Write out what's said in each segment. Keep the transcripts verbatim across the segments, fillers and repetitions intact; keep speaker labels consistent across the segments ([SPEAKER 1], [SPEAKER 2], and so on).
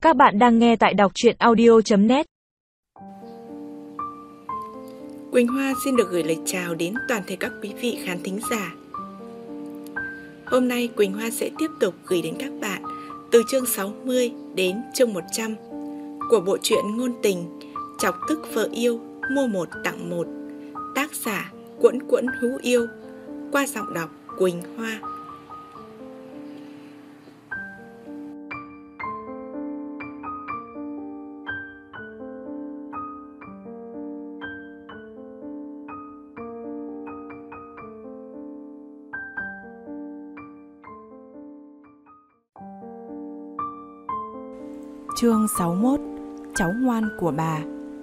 [SPEAKER 1] Các bạn đang nghe tại đọc truyện audio chấm net.
[SPEAKER 2] Quỳnh Hoa xin được gửi lời chào đến toàn thể các quý vị khán thính giả. Hôm nay Quỳnh Hoa sẽ tiếp tục gửi đến các bạn từ chương sáu mươi đến chương một trăm của bộ truyện ngôn tình Chọc tức vợ yêu mua một tặng một, tác giả Quẫn Quẫn Hú Yêu, qua giọng đọc Quỳnh Hoa.
[SPEAKER 3] Chương sáu mươi mốt. Cháu ngoan của bà.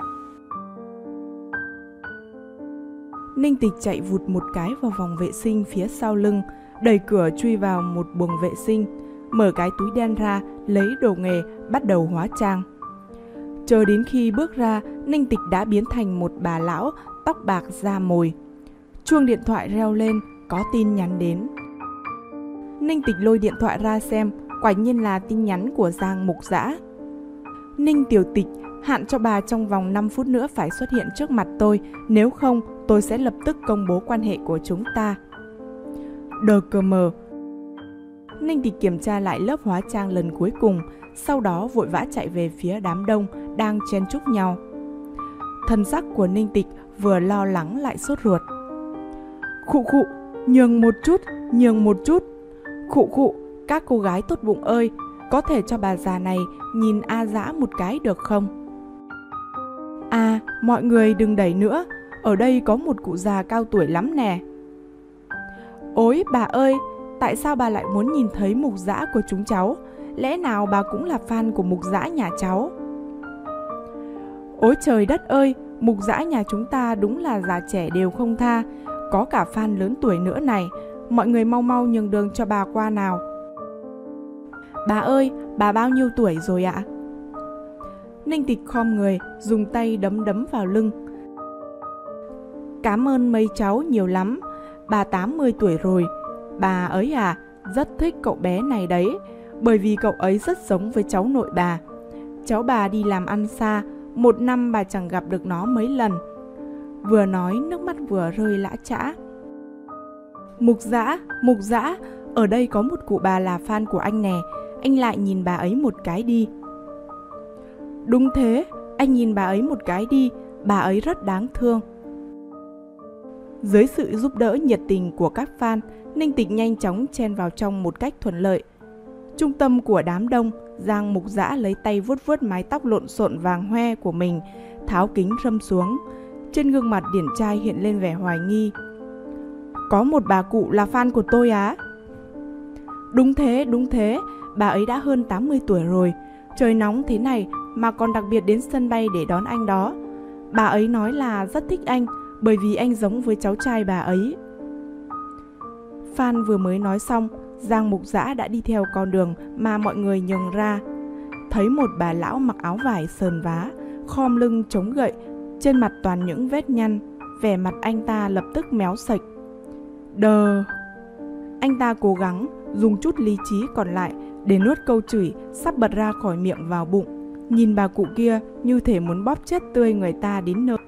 [SPEAKER 3] Ninh Tịch chạy vụt một cái vào vòng vệ sinh phía sau lưng, đẩy cửa chui vào một buồng vệ sinh, mở cái túi đen ra, lấy đồ nghề, bắt đầu hóa trang. Chờ đến khi bước ra, Ninh Tịch đã biến thành một bà lão, tóc bạc da mồi. Chuông điện thoại reo lên, có tin nhắn đến. Ninh Tịch lôi điện thoại ra xem, quả nhiên là tin nhắn của Giang Mục Dã. Ninh Tiểu Tịch, hạn cho bà trong vòng năm phút nữa phải xuất hiện trước mặt tôi, nếu không tôi sẽ lập tức công bố quan hệ của chúng ta. Đờ cờ mờ. Ninh Tịch kiểm tra lại lớp hóa trang lần cuối cùng, sau đó vội vã chạy về phía đám đông đang chen chúc nhau. Thần sắc của Ninh Tịch vừa lo lắng lại sốt ruột. Khụ khụ, nhường một chút, nhường một chút. Khụ khụ, các cô gái tốt bụng ơi, có thể cho bà già này nhìn A Dã một cái được không? À, mọi người đừng đẩy nữa, ở đây có một cụ già cao tuổi lắm nè. Ôi bà ơi, tại sao bà lại muốn nhìn thấy Mục Dã của chúng cháu? Lẽ nào bà cũng là fan của Mục Dã nhà cháu? Ôi trời đất ơi, Mục Dã nhà chúng ta đúng là già trẻ đều không tha, có cả fan lớn tuổi nữa này, mọi người mau mau nhường đường cho bà qua nào. Bà ơi, bà bao nhiêu tuổi rồi ạ? Ninh Tịch khom người, dùng tay đấm đấm vào lưng. Cảm ơn mấy cháu nhiều lắm, bà tám mươi tuổi rồi. Bà ấy à, rất thích cậu bé này đấy, bởi vì cậu ấy rất giống với cháu nội bà. Cháu bà đi làm ăn xa, một năm bà chẳng gặp được nó mấy lần. Vừa nói nước mắt vừa rơi lã chã. Mục Dã, Mục Dã, ở đây có một cụ bà là fan của anh nè, anh lại nhìn bà ấy một cái đi. Đúng thế, anh nhìn bà ấy một cái đi, bà ấy rất đáng thương. Dưới sự giúp đỡ nhiệt tình của các fan, Ninh Tịch nhanh chóng chen vào trong một cách thuận lợi. Trung tâm của đám đông, Giang Mục Dã lấy tay vuốt vuốt mái tóc lộn xộn vàng hoe của mình, tháo kính râm xuống. Trên gương mặt điển trai hiện lên vẻ hoài nghi. Có một bà cụ là fan của tôi á? Đúng thế, đúng thế, bà ấy đã hơn tám mươi tuổi rồi. Trời nóng thế này mà còn đặc biệt đến sân bay để đón anh đó. Bà ấy nói là rất thích anh, bởi vì anh giống với cháu trai bà ấy. Fan vừa mới nói xong, Giang Mục Dã đã đi theo con đường mà mọi người nhường ra. Thấy một bà lão mặc áo vải sờn vá, khom lưng chống gậy, trên mặt toàn những vết nhăn, vẻ mặt anh ta lập tức méo sạch. Đờ. Anh ta cố gắng dùng chút lý trí còn lại để nuốt câu chửi sắp bật ra khỏi miệng vào bụng. Nhìn bà cụ kia như thể muốn bóp chết tươi người ta đến nơi.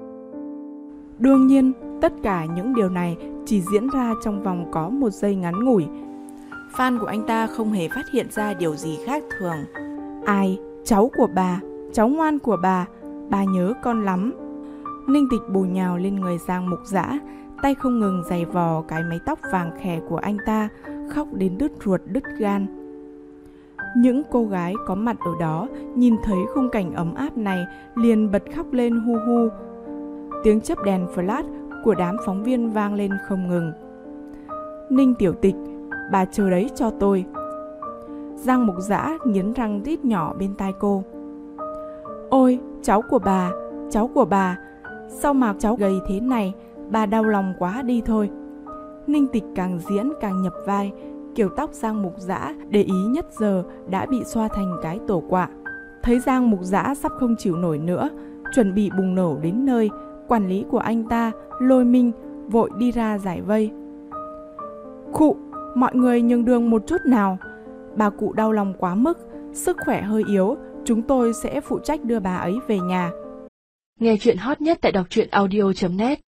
[SPEAKER 3] Đương nhiên, tất cả những điều này chỉ diễn ra trong vòng có một giây ngắn ngủi. Fan của anh ta không hề phát hiện ra điều gì khác thường. Ai? Cháu của bà, cháu ngoan của bà, bà nhớ con lắm. Ninh Tịch bổ nhào lên người Giang Mục Dã, tay không ngừng giày vò cái mái tóc vàng khè của anh ta, khóc đến đứt ruột đứt gan. Những cô gái có mặt ở đó nhìn thấy khung cảnh ấm áp này liền bật khóc lên hu hu. Tiếng chớp đèn flash của đám phóng viên vang lên không ngừng. Ninh Tiểu Tịch, bà chờ đấy cho tôi. Giang Mục Dã nghiến răng rít nhỏ bên tai cô. Ôi, cháu của bà, cháu của bà, sao mà cháu gầy thế này, bà đau lòng quá đi thôi. Ninh Tịch càng diễn càng nhập vai, kiểu tóc Giang Mục Dã để ý nhất giờ đã bị xoa thành cái tổ quạ. Thấy Giang Mục Dã sắp không chịu nổi nữa, chuẩn bị bùng nổ đến nơi, quản lý của anh ta, Lôi Minh, vội đi ra giải vây. Khụ, mọi người nhường đường một chút nào. Bà cụ đau lòng quá mức, Sức khỏe hơi yếu, chúng tôi sẽ phụ trách đưa bà ấy về nhà.
[SPEAKER 1] Nghe chuyện hot nhất tại đọc truyện audio chấm net.